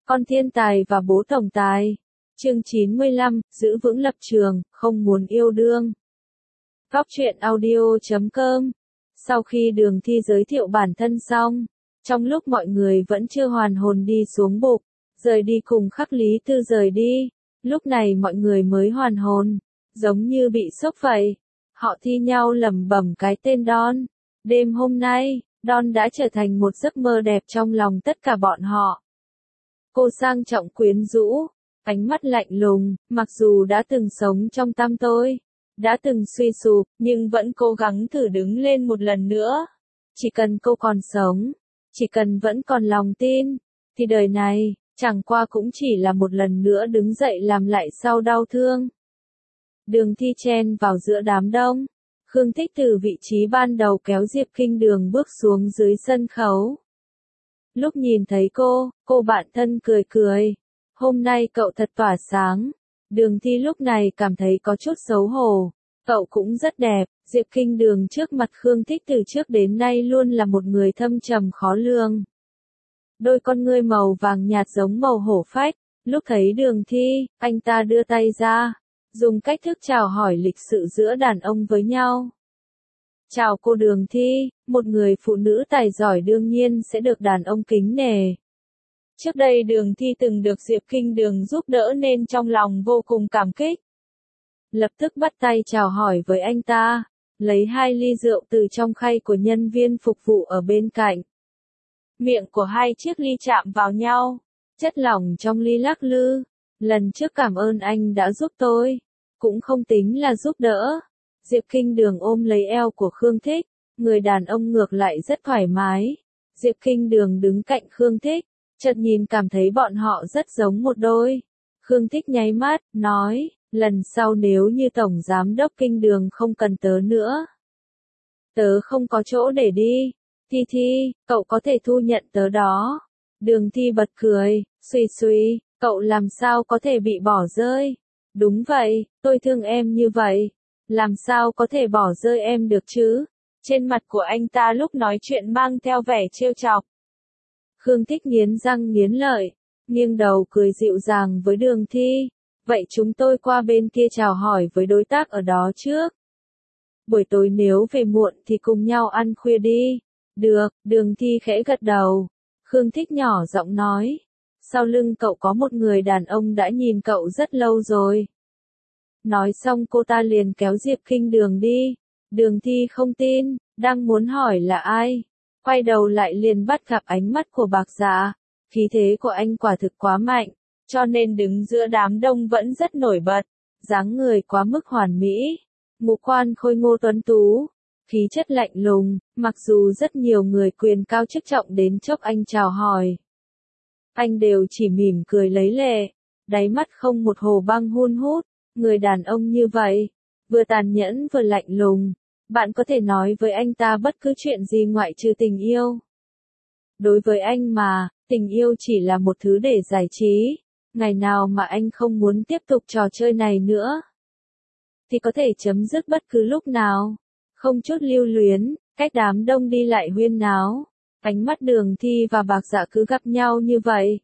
Con thiên tài và bố tổng tài. Chương 95, giữ vững lập trường, không muốn yêu đương. Góc truyện audio.com. Sau khi Đường Thi giới thiệu bản thân xong, trong lúc mọi người vẫn chưa hoàn hồn đi xuống bục, rời đi cùng Khắc Lý Tư rời đi, lúc này mọi người mới hoàn hồn, giống như bị sốc vậy. Họ thi nhau lẩm bẩm cái tên Don. Đêm hôm nay, Don đã trở thành một giấc mơ đẹp trong lòng tất cả bọn họ. Cô sang trọng quyến rũ, ánh mắt lạnh lùng, mặc dù đã từng sống trong tăm tối, đã từng suy sụp, nhưng vẫn cố gắng thử đứng lên một lần nữa. Chỉ cần cô còn sống, chỉ cần vẫn còn lòng tin, thì đời này, chẳng qua cũng chỉ là một lần nữa đứng dậy làm lại sau đau thương. Đường Thi chen vào giữa đám đông. Khương Thích từ vị trí ban đầu kéo Diệp Kinh Đường bước xuống dưới sân khấu. Lúc nhìn thấy cô bạn thân cười cười. Hôm nay cậu thật tỏa sáng. Đường Thi lúc này cảm thấy có chút xấu hổ. Cậu cũng rất đẹp. Diệp Kinh Đường trước mặt Khương Thích từ trước đến nay luôn là một người thâm trầm khó lường. Đôi con ngươi màu vàng nhạt giống màu hổ phách. Lúc thấy Đường Thi, anh ta đưa tay ra, dùng cách thức chào hỏi lịch sự giữa đàn ông với nhau. Chào cô Đường Thi, một người phụ nữ tài giỏi đương nhiên sẽ được đàn ông kính nể. Trước đây Đường Thi từng được Diệp Kinh Đường giúp đỡ nên trong lòng vô cùng cảm kích. Lập tức bắt tay chào hỏi với anh ta, lấy 2 ly rượu từ trong khay của nhân viên phục vụ ở bên cạnh. Miệng của 2 chiếc ly chạm vào nhau, chất lỏng trong ly lắc lư. Lần trước cảm ơn anh đã giúp tôi, cũng không tính là giúp đỡ. Diệp Kinh Đường ôm lấy eo của Khương Thích, người đàn ông ngược lại rất thoải mái. Diệp Kinh Đường đứng cạnh Khương Thích, chợt nhìn cảm thấy bọn họ rất giống một đôi. Khương Thích nháy mắt, nói, lần sau nếu như Tổng Giám đốc Kinh Đường không cần tớ nữa, tớ không có chỗ để đi. Thi, cậu có thể thu nhận tớ đó. Đường Thi bật cười, suy, cậu làm sao có thể bị bỏ rơi? Đúng vậy, tôi thương em như vậy. Làm sao có thể bỏ rơi em được chứ? Trên mặt của anh ta lúc nói chuyện mang theo vẻ trêu chọc. Khương Thích nghiến răng nghiến lợi, nghiêng đầu cười dịu dàng với Đường Thi. Vậy chúng tôi qua bên kia chào hỏi với đối tác ở đó trước. Buổi tối nếu về muộn thì cùng nhau ăn khuya đi. Được, Đường Thi khẽ gật đầu. Khương Thích nhỏ giọng nói. Sau lưng cậu có một người đàn ông đã nhìn cậu rất lâu rồi. Nói xong cô ta liền kéo Diệp Kinh Đường đi. Đường Thi không tin, đang muốn hỏi là ai. Quay đầu lại liền bắt gặp ánh mắt của Bạc Dạ. Khí thế của anh quả thực quá mạnh, cho nên đứng giữa đám đông vẫn rất nổi bật. Dáng người quá mức hoàn mỹ, ngũ quan khôi ngô tuấn tú, khí chất lạnh lùng, mặc dù rất nhiều người quyền cao chức trọng đến chốc anh chào hỏi, anh đều chỉ mỉm cười lấy lệ, đáy mắt không một hồ băng hun hút. Người đàn ông như vậy, vừa tàn nhẫn vừa lạnh lùng, bạn có thể nói với anh ta bất cứ chuyện gì ngoại trừ tình yêu. Đối với anh mà, tình yêu chỉ là một thứ để giải trí, ngày nào mà anh không muốn tiếp tục trò chơi này nữa, thì có thể chấm dứt bất cứ lúc nào, không chút lưu luyến, cách đám đông đi lại huyên náo. Ánh mắt Đường Thi và Bạc Dạ cứ gặp nhau như vậy.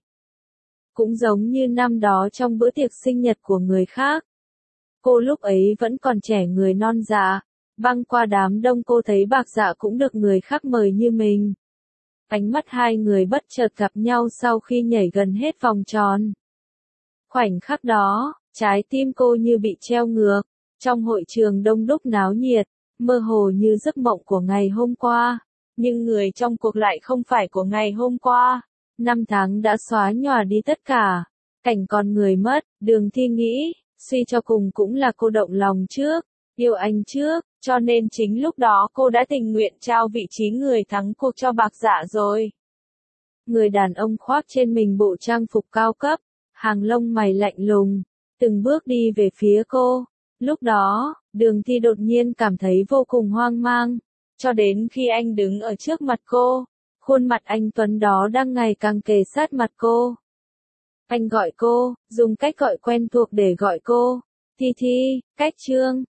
Cũng giống như năm đó trong bữa tiệc sinh nhật của người khác. Cô lúc ấy vẫn còn trẻ người non dạ, băng qua đám đông cô thấy Bạc Dạ cũng được người khác mời như mình. Ánh mắt hai người bất chợt gặp nhau sau khi nhảy gần hết vòng tròn. Khoảnh khắc đó, trái tim cô như bị treo ngược, trong hội trường đông đúc náo nhiệt, mơ hồ như giấc mộng của ngày hôm qua. Nhưng người trong cuộc lại không phải của ngày hôm qua. 5 tháng đã xóa nhòa đi tất cả. Cảnh con người mất, Đường Thi nghĩ, suy cho cùng cũng là cô động lòng trước, yêu anh trước, cho nên chính lúc đó cô đã tình nguyện trao vị trí người thắng cuộc cho Bạc Dạ rồi. Người đàn ông khoác trên mình bộ trang phục cao cấp, hàng lông mày lạnh lùng, từng bước đi về phía cô. Lúc đó, Đường Thi đột nhiên cảm thấy vô cùng hoang mang. Cho đến khi anh đứng ở trước mặt cô, khuôn mặt anh tuấn đó đang ngày càng kề sát mặt cô. Anh gọi cô, dùng cách gọi quen thuộc để gọi cô. Thi, cách Trương,